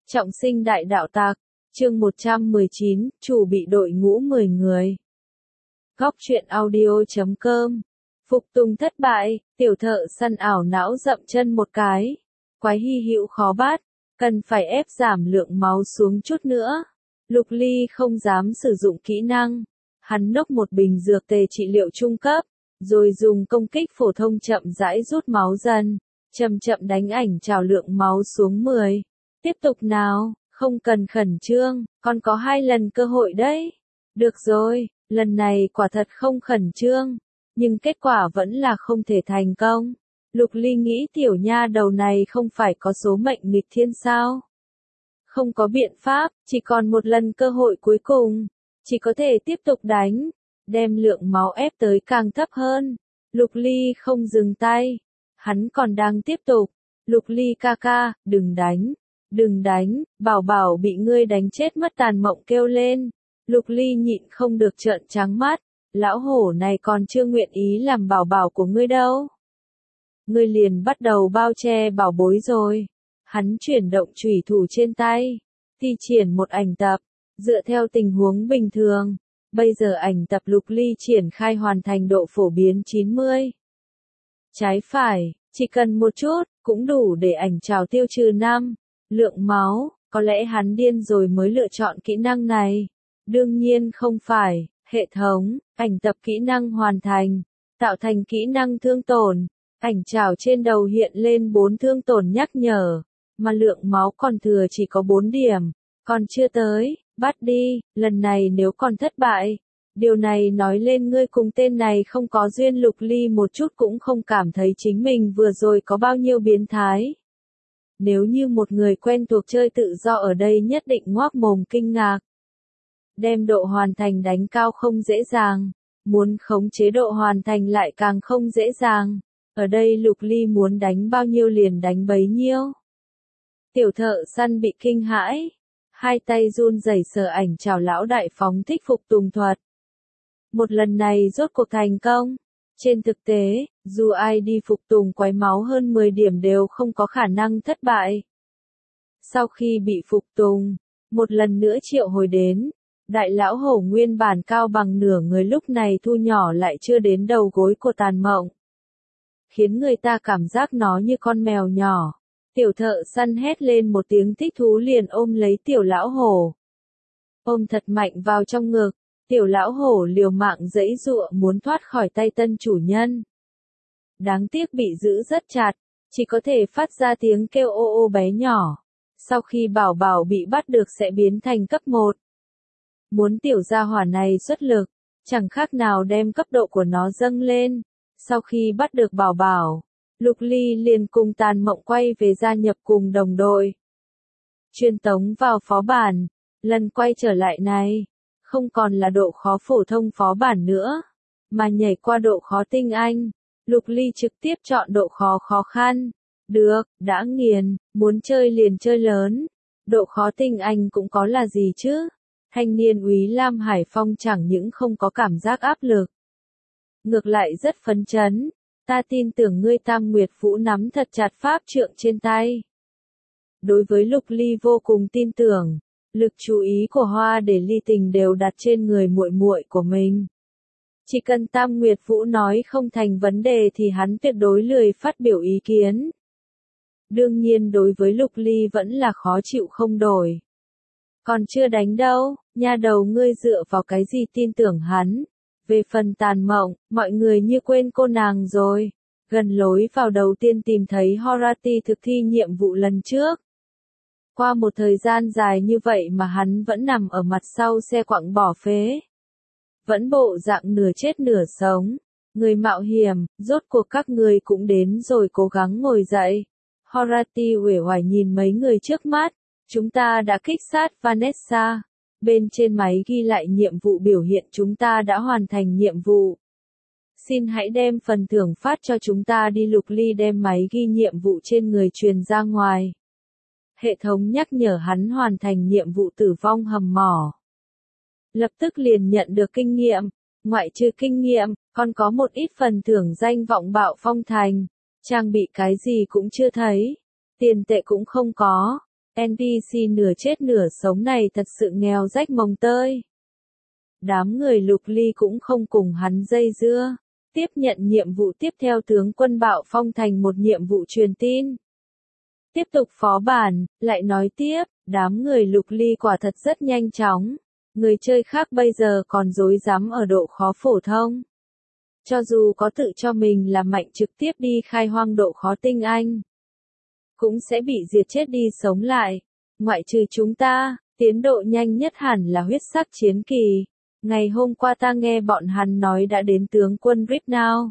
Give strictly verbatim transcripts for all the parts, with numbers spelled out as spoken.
Trọng sinh đại đạo tặc, chương một trăm mười chín, chủ bị đội ngũ mười người. Góc truyện audio chấm com. Phục tùng thất bại, tiểu thợ săn ảo não dậm chân một cái. Quái hy hữu khó bắt, cần phải ép giảm lượng máu xuống chút nữa. Lục Ly không dám sử dụng kỹ năng. Hắn nốc một bình dược tề trị liệu trung cấp, rồi dùng công kích phổ thông chậm rãi rút máu dần, chậm chậm đánh ảnh trào lượng máu xuống mười. Tiếp tục nào, không cần khẩn trương, còn có hai lần cơ hội đấy. Được rồi, lần này quả thật không khẩn trương, nhưng kết quả vẫn là không thể thành công. Lục Ly nghĩ tiểu nha đầu này không phải có số mệnh nghịch thiên sao? Không có biện pháp, chỉ còn một lần cơ hội cuối cùng, chỉ có thể tiếp tục đánh, đem lượng máu ép tới càng thấp hơn. Lục Ly không dừng tay, hắn còn đang tiếp tục. Lục Ly ca ca, đừng đánh. Đừng đánh, bảo bảo bị ngươi đánh chết mất tàn mộng kêu lên. Lục Ly nhịn không được trợn trắng mắt, lão hổ này còn chưa nguyện ý làm bảo bảo của ngươi đâu. Ngươi liền bắt đầu bao che bảo bối rồi. Hắn chuyển động chủy thủ trên tay, thi triển một ảnh tập, dựa theo tình huống bình thường. Bây giờ ảnh tập Lục Ly triển khai hoàn thành độ phổ biến chín mươi. Trái phải, chỉ cần một chút, cũng đủ để ảnh trào tiêu trừ năm. Lượng máu, có lẽ hắn điên rồi mới lựa chọn kỹ năng này. Đương nhiên không phải, hệ thống, ảnh tập kỹ năng hoàn thành, tạo thành kỹ năng thương tổn. Ảnh trào trên đầu hiện lên bốn thương tổn nhắc nhở, mà lượng máu còn thừa chỉ có bốn điểm, còn chưa tới, bắt đi, lần này nếu còn thất bại. Điều này nói lên ngươi cùng tên này không có duyên. Lục Ly một chút cũng không cảm thấy chính mình vừa rồi có bao nhiêu biến thái. Nếu như một người quen thuộc chơi tự do ở đây nhất định ngoác mồm kinh ngạc. Đem độ hoàn thành đánh cao không dễ dàng, muốn khống chế độ hoàn thành lại càng không dễ dàng. Ở đây Lục Ly muốn đánh bao nhiêu liền đánh bấy nhiêu. Tiểu thợ săn bị kinh hãi, hai tay run rẩy sờ ảnh chào lão đại phóng thích phục tùng thuật. Một lần này rốt cuộc thành công. Trên thực tế, dù ai đi phục tùng quái máu hơn mười điểm đều không có khả năng thất bại. Sau khi bị phục tùng, một lần nữa triệu hồi đến, đại lão hổ nguyên bản cao bằng nửa người lúc này thu nhỏ lại chưa đến đầu gối của tàn mộng. Khiến người ta cảm giác nó như con mèo nhỏ. Tiểu thợ săn hét lên một tiếng thích thú liền ôm lấy tiểu lão hổ. Ôm thật mạnh vào trong ngực. Tiểu lão hổ liều mạng giãy giụa muốn thoát khỏi tay tân chủ nhân. Đáng tiếc bị giữ rất chặt, chỉ có thể phát ra tiếng kêu ô ô bé nhỏ. Sau khi bảo bảo bị bắt được sẽ biến thành cấp một. Muốn tiểu gia hỏa này xuất lực, chẳng khác nào đem cấp độ của nó dâng lên. Sau khi bắt được bảo bảo, Lục Ly liền cùng tàn mộng quay về gia nhập cùng đồng đội. Truyền tống vào phó bản, lần quay trở lại này. Không còn là độ khó phổ thông phó bản nữa, mà nhảy qua độ khó tinh anh. Lục Ly trực tiếp chọn độ khó khó khăn. Được, đã nghiền, muốn chơi liền chơi lớn. Độ khó tinh anh cũng có là gì chứ? Thanh niên úy Lam Hải Phong chẳng những không có cảm giác áp lực, ngược lại rất phấn chấn. Ta tin tưởng ngươi Tam Nguyệt Vũ nắm thật chặt pháp trượng trên tay. Đối với Lục Ly vô cùng tin tưởng. Lực chú ý của Hoa để Ly Tình đều đặt trên người muội muội của mình. Chỉ cần Tam Nguyệt Vũ nói không thành vấn đề thì hắn tuyệt đối lười phát biểu ý kiến. Đương nhiên đối với Lục Ly vẫn là khó chịu không đổi. Còn chưa đánh đâu, nha đầu ngươi dựa vào cái gì tin tưởng hắn. Về phần tàn mộng, mọi người như quên cô nàng rồi. Gần lối vào đầu tiên tìm thấy Horati thực thi nhiệm vụ lần trước. Qua một thời gian dài như vậy mà hắn vẫn nằm ở mặt sau xe quặng bỏ phế. Vẫn bộ dạng nửa chết nửa sống. Người mạo hiểm, rốt cuộc các người cũng đến rồi cố gắng ngồi dậy. Horati uể oải nhìn mấy người trước mắt. Chúng ta đã kích sát Vanessa. Bên trên máy ghi lại nhiệm vụ biểu hiện chúng ta đã hoàn thành nhiệm vụ. Xin hãy đem phần thưởng phát cho chúng ta đi. Lục Ly đem máy ghi nhiệm vụ trên người truyền ra ngoài. Hệ thống nhắc nhở hắn hoàn thành nhiệm vụ tử vong hầm mỏ. Lập tức liền nhận được kinh nghiệm, ngoại trừ kinh nghiệm, còn có một ít phần thưởng danh vọng bạo phong thành. Trang bị cái gì cũng chưa thấy, tiền tệ cũng không có. en pê xê nửa chết nửa sống này thật sự nghèo rách mồng tơi. Đám người Lục Ly cũng không cùng hắn dây dưa. Tiếp nhận nhiệm vụ tiếp theo tướng quân Bạo Phong thành một nhiệm vụ truyền tin. Tiếp tục phó bản, lại nói tiếp, đám người Lục Ly quả thật rất nhanh chóng. Người chơi khác bây giờ còn rối rắm ở độ khó phổ thông. Cho dù có tự cho mình là mạnh trực tiếp đi khai hoang độ khó tinh anh, cũng sẽ bị diệt chết đi sống lại. Ngoại trừ chúng ta, tiến độ nhanh nhất hẳn là huyết sắc chiến kỳ. Ngày hôm qua ta nghe bọn hắn nói đã đến tướng quân Ripnow.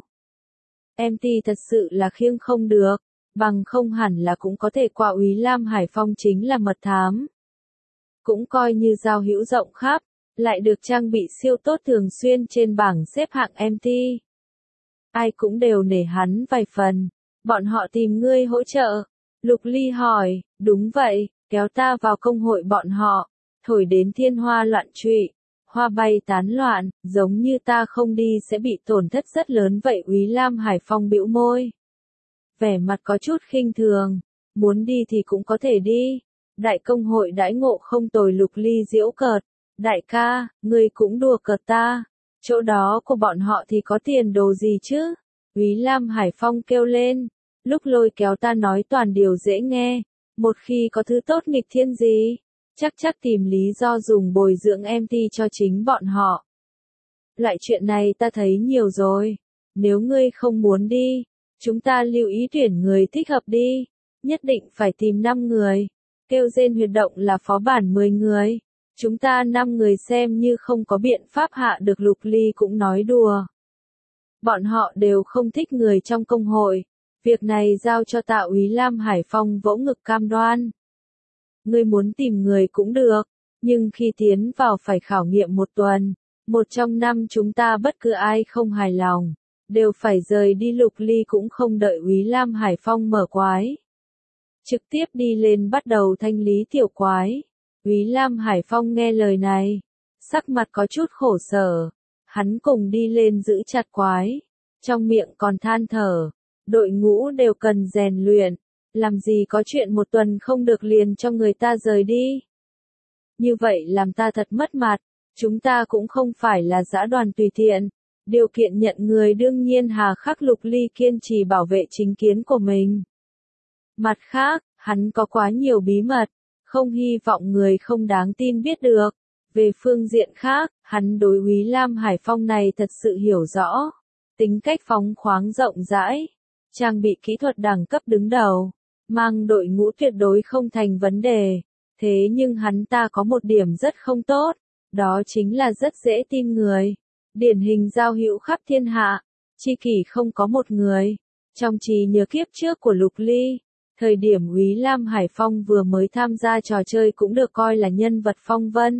em tê thật sự là khiêng không được, bằng không hẳn là cũng có thể qua Úy Lam Hải Phong chính là mật thám. Cũng coi như giao hữu rộng khắp, lại được trang bị siêu tốt thường xuyên trên bảng xếp hạng em tê. Ai cũng đều nể hắn vài phần, bọn họ tìm ngươi hỗ trợ. Lục Ly hỏi, đúng vậy, kéo ta vào công hội bọn họ, thổi đến thiên hoa loạn trụy, hoa bay tán loạn, giống như ta không đi sẽ bị tổn thất rất lớn vậy. Úy Lam Hải Phong bĩu môi, vẻ mặt có chút khinh thường, muốn đi thì cũng có thể đi. Đại công hội đãi ngộ không tồi. Lục Ly giễu cợt, đại ca, ngươi cũng đùa cợt ta, chỗ đó của bọn họ thì có tiền đồ gì chứ? Úy Lam Hải Phong kêu lên, lúc lôi kéo ta nói toàn điều dễ nghe, một khi có thứ tốt nghịch thiên gì, chắc chắc tìm lý do dùng bồi dưỡng em tê cho chính bọn họ. Loại chuyện này ta thấy nhiều rồi, nếu ngươi không muốn đi, chúng ta lưu ý tuyển người thích hợp đi, nhất định phải tìm năm người, kêu rên huyệt động là phó bản mười người, chúng ta năm người xem như không có biện pháp hạ được. Lục Ly cũng nói đùa. Bọn họ đều không thích người trong công hội, việc này giao cho Tạ Úy Lam Hải Phong vỗ ngực cam đoan. Ngươi muốn tìm người cũng được, nhưng khi tiến vào phải khảo nghiệm một tuần, một trong năm chúng ta bất cứ ai không hài lòng, đều phải rời đi. Lục Ly cũng không đợi Úy Lam Hải Phong mở quái, trực tiếp đi lên bắt đầu thanh lý tiểu quái. Úy Lam Hải Phong nghe lời này, sắc mặt có chút khổ sở, hắn cùng đi lên giữ chặt quái, trong miệng còn than thở, đội ngũ đều cần rèn luyện, làm gì có chuyện một tuần không được liền cho người ta rời đi. Như vậy làm ta thật mất mặt, chúng ta cũng không phải là dã đoàn tùy tiện, điều kiện nhận người đương nhiên hà khắc. Lục Ly kiên trì bảo vệ chính kiến của mình. Mặt khác, hắn có quá nhiều bí mật, không hy vọng người không đáng tin biết được. Về phương diện khác, hắn đối Úy Lam Hải Phong này thật sự hiểu rõ, tính cách phóng khoáng rộng rãi, trang bị kỹ thuật đẳng cấp đứng đầu, mang đội ngũ tuyệt đối không thành vấn đề. Thế nhưng hắn ta có một điểm rất không tốt, đó chính là rất dễ tin người, điển hình giao hữu khắp thiên hạ, tri kỷ không có một người. Trong trí nhớ kiếp trước của Lục Ly, thời điểm Úy Lam Hải Phong vừa mới tham gia trò chơi cũng được coi là nhân vật phong vân,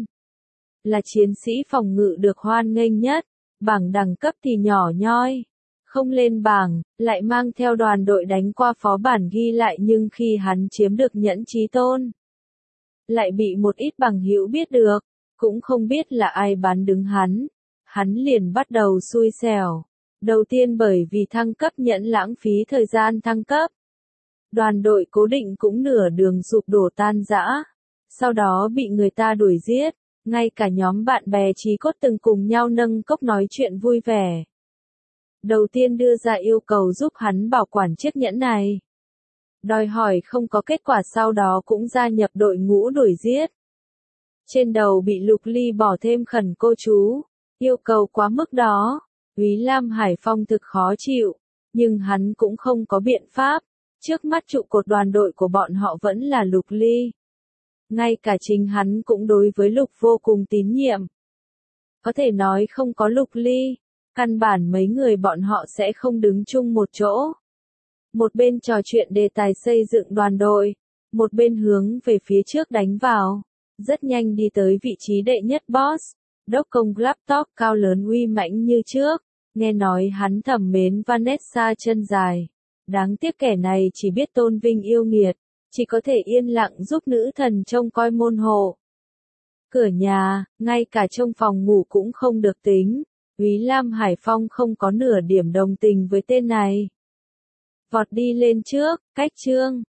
là chiến sĩ phòng ngự được hoan nghênh nhất, bảng đẳng cấp thì nhỏ nhoi, không lên bảng, lại mang theo đoàn đội đánh qua phó bản ghi lại. Nhưng khi hắn chiếm được nhẫn chí tôn, lại bị một ít bằng hữu biết được, cũng không biết là ai bán đứng hắn, hắn liền bắt đầu xui xẻo. Đầu tiên bởi vì thăng cấp nhẫn lãng phí thời gian thăng cấp, đoàn đội cố định cũng nửa đường sụp đổ tan rã, sau đó bị người ta đuổi giết, ngay cả nhóm bạn bè chí cốt từng cùng nhau nâng cốc nói chuyện vui vẻ. Đầu tiên đưa ra yêu cầu giúp hắn bảo quản chiếc nhẫn này, đòi hỏi không có kết quả, sau đó cũng gia nhập đội ngũ đuổi giết. Trên đầu bị Lục Ly bỏ thêm khẩn cô chú, yêu cầu quá mức đó, Úy Lam Hải Phong thực khó chịu, nhưng hắn cũng không có biện pháp, trước mắt trụ cột đoàn đội của bọn họ vẫn là Lục Ly. Ngay cả chính hắn cũng đối với Lục vô cùng tín nhiệm. Có thể nói không có Lục Ly, căn bản mấy người bọn họ sẽ không đứng chung một chỗ. Một bên trò chuyện đề tài xây dựng đoàn đội, một bên hướng về phía trước đánh vào, rất nhanh đi tới vị trí đệ nhất boss. Đốc công laptop cao lớn uy mãnh như trước, nghe nói hắn thầm mến Vanessa chân dài. Đáng tiếc kẻ này chỉ biết tôn vinh yêu nghiệt, chỉ có thể yên lặng giúp nữ thần trông coi môn hộ. Cửa nhà, ngay cả trong phòng ngủ cũng không được tính. Úy Lam Hải Phong không có nửa điểm đồng tình với tên này. Vọt đi lên trước, cách chương.